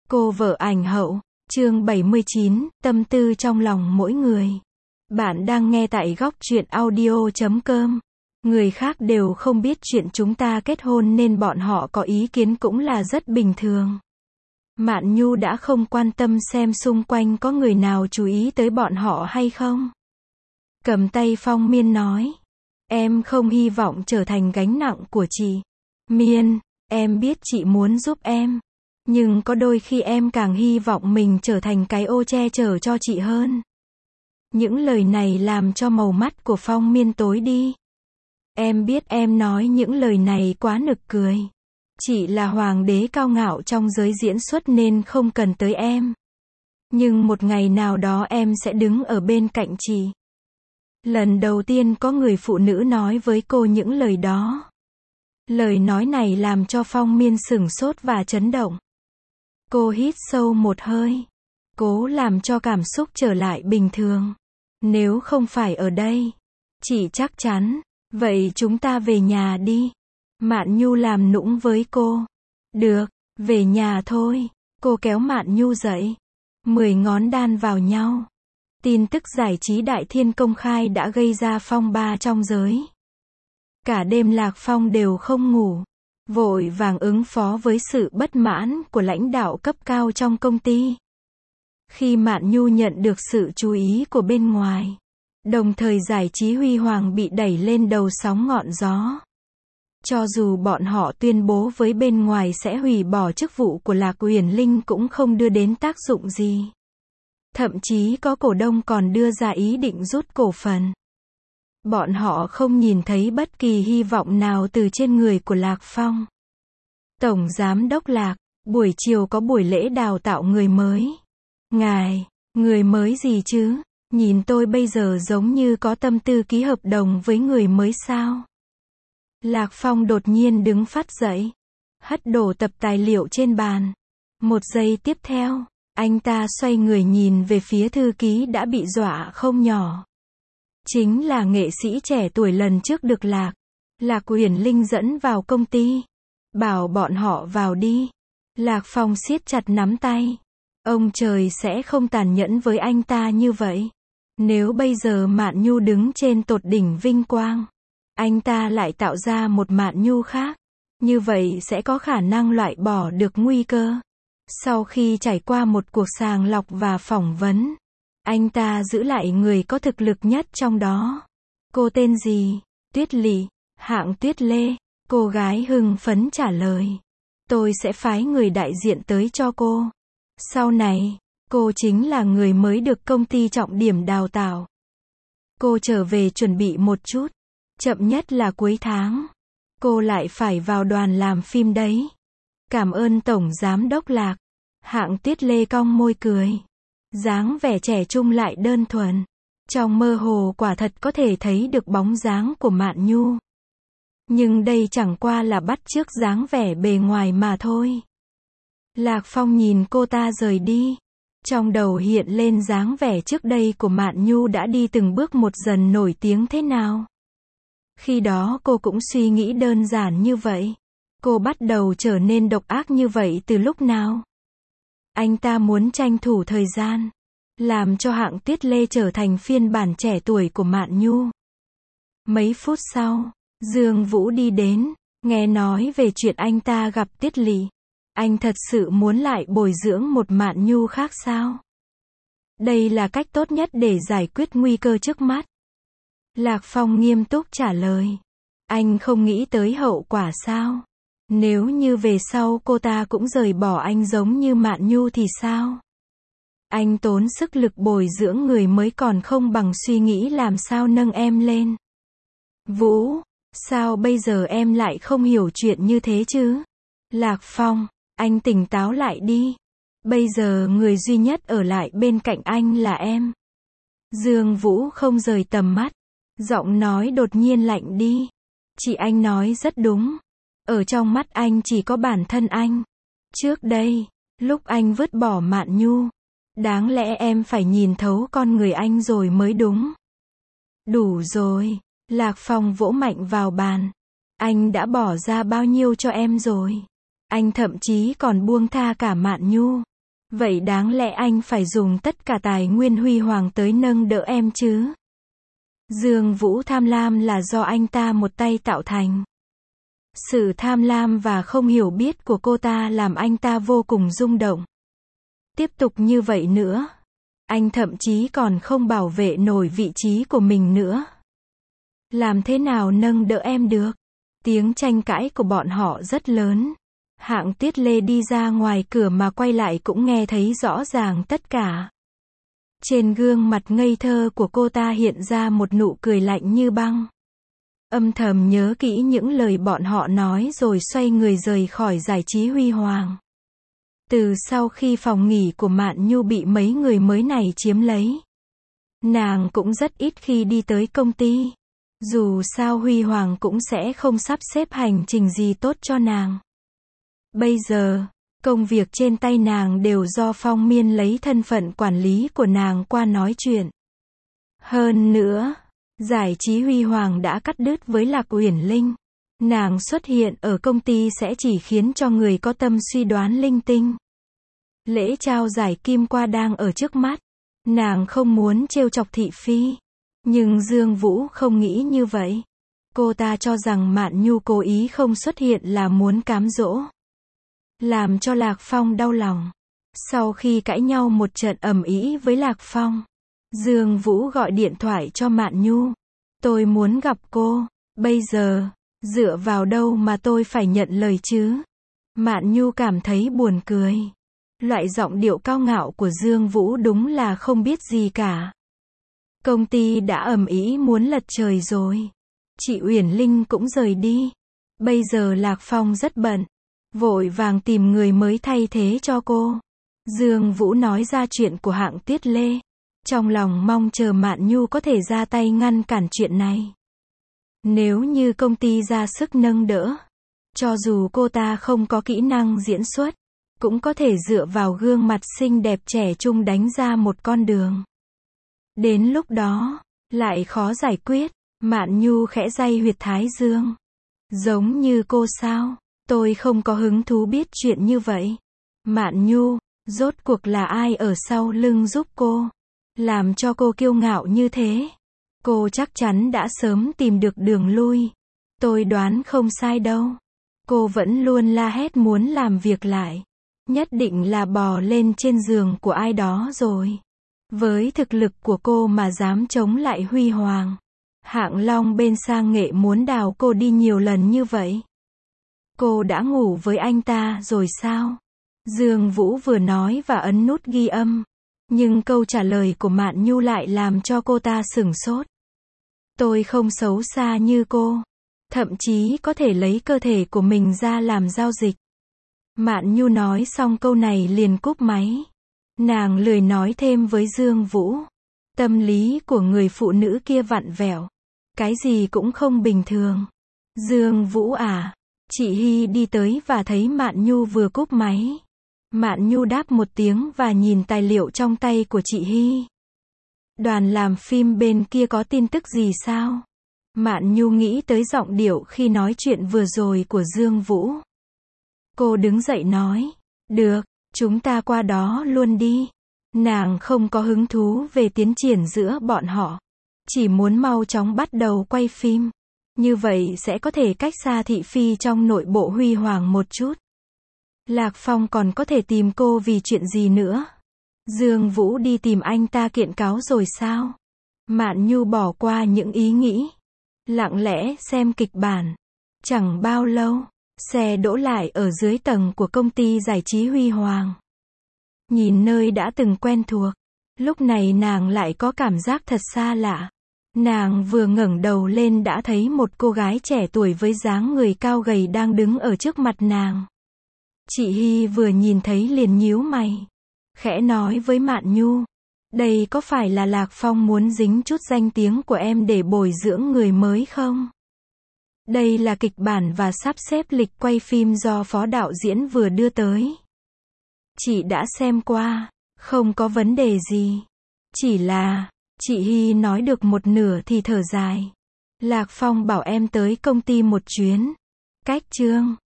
Cô vợ ảnh hậu, chương 79, tâm tư trong lòng mỗi người. Bạn đang nghe tại góc truyện audio.com. Người khác đều không biết chuyện chúng ta kết hôn nên bọn họ có ý kiến cũng là rất bình thường. Mạn Nhu đã không quan tâm xem xung quanh có người nào chú ý tới bọn họ hay không. Cầm tay Phong Miên nói. Em không hy vọng trở thành gánh nặng của chị. Miên, em biết chị muốn giúp em. Nhưng có đôi khi em càng hy vọng mình trở thành cái ô che chở cho chị hơn. Những lời này làm cho màu mắt của Phong Miên tối đi. Em biết em nói những lời này quá nực cười. Chị là hoàng đế cao ngạo trong giới diễn xuất nên không cần tới em. Nhưng một ngày nào đó em sẽ đứng ở bên cạnh chị. Lần đầu tiên có người phụ nữ nói với cô những lời đó. Lời nói này làm cho Phong Miên sửng sốt và chấn động. Cô hít sâu một hơi. Cố làm cho cảm xúc trở lại bình thường. Nếu không phải ở đây. Chị chắc chắn. Vậy chúng ta về nhà đi. Mạn Nhu làm nũng với cô. Được, về nhà thôi. Cô kéo Mạn Nhu dậy. 10 ngón đan vào nhau. Tin tức giải trí Đại Thiên công khai đã gây ra phong ba trong giới. Cả đêm Lạc Phong đều không ngủ. Vội vàng ứng phó với sự bất mãn của lãnh đạo cấp cao trong công ty. Khi Mạn Nhu nhận được sự chú ý của bên ngoài, đồng thời giải trí huy hoàng bị đẩy lên đầu sóng ngọn gió. Cho dù bọn họ tuyên bố với bên ngoài sẽ hủy bỏ chức vụ của Lạc Uyển Linh cũng không đưa đến tác dụng gì. Thậm chí có cổ đông còn đưa ra ý định rút cổ phần. Bọn họ không nhìn thấy bất kỳ hy vọng nào từ trên người của Lạc Phong. Tổng Giám đốc Lạc, buổi chiều có buổi lễ đào tạo người mới. Ngài, người mới gì chứ? Nhìn tôi bây giờ giống như có tâm tư ký hợp đồng với người mới sao? Lạc Phong đột nhiên đứng phát dậy. Hất đổ tập tài liệu trên bàn. Một giây tiếp theo, anh ta xoay người nhìn về phía thư ký đã bị dọa không nhỏ. Chính là nghệ sĩ trẻ tuổi lần trước được Lạc Uyển Linh dẫn vào công ty. Bảo bọn họ vào đi. Lạc Phong siết chặt nắm tay. Ông trời sẽ không tàn nhẫn với anh ta như vậy. Nếu bây giờ Mạn Nhu đứng trên tột đỉnh vinh quang, anh ta lại tạo ra một Mạn Nhu khác. Như vậy sẽ có khả năng loại bỏ được nguy cơ. Sau khi trải qua một cuộc sàng lọc và phỏng vấn, anh ta giữ lại người có thực lực nhất trong đó. Cô tên gì? Tuyết Lị, hạng Tuyết Lê. Cô gái hưng phấn trả lời. Tôi sẽ phái người đại diện tới cho cô. Sau này, cô chính là người mới được công ty trọng điểm đào tạo. Cô trở về chuẩn bị một chút. Chậm nhất là cuối tháng. Cô lại phải vào đoàn làm phim đấy. Cảm ơn Tổng Giám đốc Lạc. Hạng Tuyết Lê cong môi cười. Dáng vẻ trẻ trung lại đơn thuần. Trong mơ hồ quả thật có thể thấy được bóng dáng của Mạn Nhu. Nhưng đây chẳng qua là bắt chước dáng vẻ bề ngoài mà thôi. Lạc Phong nhìn cô ta rời đi. Trong đầu hiện lên dáng vẻ trước đây của Mạn Nhu đã đi từng bước một dần nổi tiếng thế nào. Khi đó cô cũng suy nghĩ đơn giản như vậy. Cô bắt đầu trở nên độc ác như vậy từ lúc nào? Anh ta muốn tranh thủ thời gian. Làm cho hạng Tuyết Lê trở thành phiên bản trẻ tuổi của Mạn Nhu. Mấy phút sau, Dương Vũ đi đến. Nghe nói về chuyện anh ta gặp Tuyết Lị. Anh thật sự muốn lại bồi dưỡng một Mạn Nhu khác sao? Đây là cách tốt nhất để giải quyết nguy cơ trước mắt. Lạc Phong nghiêm túc trả lời. Anh không nghĩ tới hậu quả sao? Nếu như về sau cô ta cũng rời bỏ anh giống như Mạn Nhu thì sao? Anh tốn sức lực bồi dưỡng người mới còn không bằng suy nghĩ làm sao nâng em lên. Vũ, sao bây giờ em lại không hiểu chuyện như thế chứ? Lạc Phong, anh tỉnh táo lại đi. Bây giờ người duy nhất ở lại bên cạnh anh là em. Dương Vũ không rời tầm mắt. Giọng nói đột nhiên lạnh đi. Chị anh nói rất đúng. Ở trong mắt anh chỉ có bản thân anh. Trước đây, lúc anh vứt bỏ Mạn Nhu, đáng lẽ em phải nhìn thấu con người anh rồi mới đúng. Đủ rồi. Lạc Phong vỗ mạnh vào bàn. Anh đã bỏ ra bao nhiêu cho em rồi? Anh thậm chí còn buông tha cả Mạn Nhu. Vậy đáng lẽ anh phải dùng tất cả tài nguyên huy hoàng tới nâng đỡ em chứ? Dương Vũ tham lam là do anh ta một tay tạo thành. Sự tham lam và không hiểu biết của cô ta làm anh ta vô cùng rung động. Tiếp tục như vậy nữa, anh thậm chí còn không bảo vệ nổi vị trí của mình nữa. Làm thế nào nâng đỡ em được? Tiếng tranh cãi của bọn họ rất lớn. Hạng Tiết Lê đi ra ngoài cửa mà quay lại cũng nghe thấy rõ ràng tất cả. Trên gương mặt ngây thơ của cô ta hiện ra một nụ cười lạnh như băng. Âm thầm nhớ kỹ những lời bọn họ nói rồi xoay người rời khỏi giải trí huy hoàng. Từ sau khi phòng nghỉ của Mạn Nhu bị mấy người mới này chiếm lấy, nàng cũng rất ít khi đi tới công ty. Dù sao huy hoàng cũng sẽ không sắp xếp hành trình gì tốt cho nàng. Bây giờ, công việc trên tay nàng đều do Phong Miên lấy thân phận quản lý của nàng qua nói chuyện. Hơn nữa, giải trí huy hoàng đã cắt đứt với Lạc Uyển Linh. Nàng xuất hiện ở công ty sẽ chỉ khiến cho người có tâm suy đoán linh tinh. Lễ trao giải Kim Qua đang ở trước mắt. Nàng không muốn trêu chọc thị phi. Nhưng Dương Vũ không nghĩ như vậy. Cô ta cho rằng Mạn Nhu cố ý không xuất hiện là muốn cám dỗ. Làm cho Lạc Phong đau lòng. Sau khi cãi nhau một trận ầm ĩ với Lạc Phong, Dương Vũ gọi điện thoại cho Mạn Nhu. Tôi muốn gặp cô. Bây giờ, dựa vào đâu mà tôi phải nhận lời chứ? Mạn Nhu cảm thấy buồn cười. Loại giọng điệu cao ngạo của Dương Vũ đúng là không biết gì cả. Công ty đã ầm ĩ muốn lật trời rồi. Chị Uyển Linh cũng rời đi. Bây giờ Lạc Phong rất bận. Vội vàng tìm người mới thay thế cho cô. Dương Vũ nói ra chuyện của Hạng Tiết Lê. Trong lòng mong chờ Mạn Nhu có thể ra tay ngăn cản chuyện này. Nếu như công ty ra sức nâng đỡ, cho dù cô ta không có kỹ năng diễn xuất, cũng có thể dựa vào gương mặt xinh đẹp trẻ trung đánh ra một con đường. Đến lúc đó, lại khó giải quyết. Mạn Nhu khẽ day huyệt thái dương. Giống như cô sao? Tôi không có hứng thú biết chuyện như vậy. Mạn Nhu, rốt cuộc là ai ở sau lưng giúp cô? Làm cho cô kiêu ngạo như thế? Cô chắc chắn đã sớm tìm được đường lui. Tôi đoán không sai đâu. Cô vẫn luôn la hét muốn làm việc lại. Nhất định là bò lên trên giường của ai đó rồi. Với thực lực của cô mà dám chống lại huy hoàng. Hạng Long bên Sang Nghệ muốn đào cô đi nhiều lần như vậy. Cô đã ngủ với anh ta rồi sao? Dương Vũ vừa nói và ấn nút ghi âm. Nhưng câu trả lời của Mạn Nhu lại làm cho cô ta sửng sốt. Tôi không xấu xa như cô. Thậm chí có thể lấy cơ thể của mình ra làm giao dịch. Mạn Nhu nói xong câu này liền cúp máy. Nàng lười nói thêm với Dương Vũ. Tâm lý của người phụ nữ kia vặn vẹo. Cái gì cũng không bình thường. Dương Vũ à? Chị Hy đi tới và thấy Mạn Nhu vừa cúp máy. Mạn Nhu đáp một tiếng và nhìn tài liệu trong tay của chị Hy. Đoàn làm phim bên kia có tin tức gì sao? Mạn Nhu nghĩ tới giọng điệu khi nói chuyện vừa rồi của Dương Vũ. Cô đứng dậy nói. Được, chúng ta qua đó luôn đi. Nàng không có hứng thú về tiến triển giữa bọn họ. Chỉ muốn mau chóng bắt đầu quay phim. Như vậy sẽ có thể cách xa thị phi trong nội bộ huy hoàng một chút. Lạc Phong còn có thể tìm cô vì chuyện gì nữa? Dương Vũ đi tìm anh ta kiện cáo rồi sao? Mạn Nhu bỏ qua những ý nghĩ. Lặng lẽ xem kịch bản. Chẳng bao lâu, xe đỗ lại ở dưới tầng của công ty giải trí huy hoàng. Nhìn nơi đã từng quen thuộc. Lúc này nàng lại có cảm giác thật xa lạ. Nàng vừa ngẩng đầu lên đã thấy một cô gái trẻ tuổi với dáng người cao gầy đang đứng ở trước mặt nàng. Chị Hy vừa nhìn thấy liền nhíu mày. Khẽ nói với Mạn Nhu. Đây có phải là Lạc Phong muốn dính chút danh tiếng của em để bồi dưỡng người mới không? Đây là kịch bản và sắp xếp lịch quay phim do phó đạo diễn vừa đưa tới. Chị đã xem qua, không có vấn đề gì. Chỉ là, chị Hy nói được một nửa thì thở dài. Lạc Phong bảo em tới công ty một chuyến. Cách chương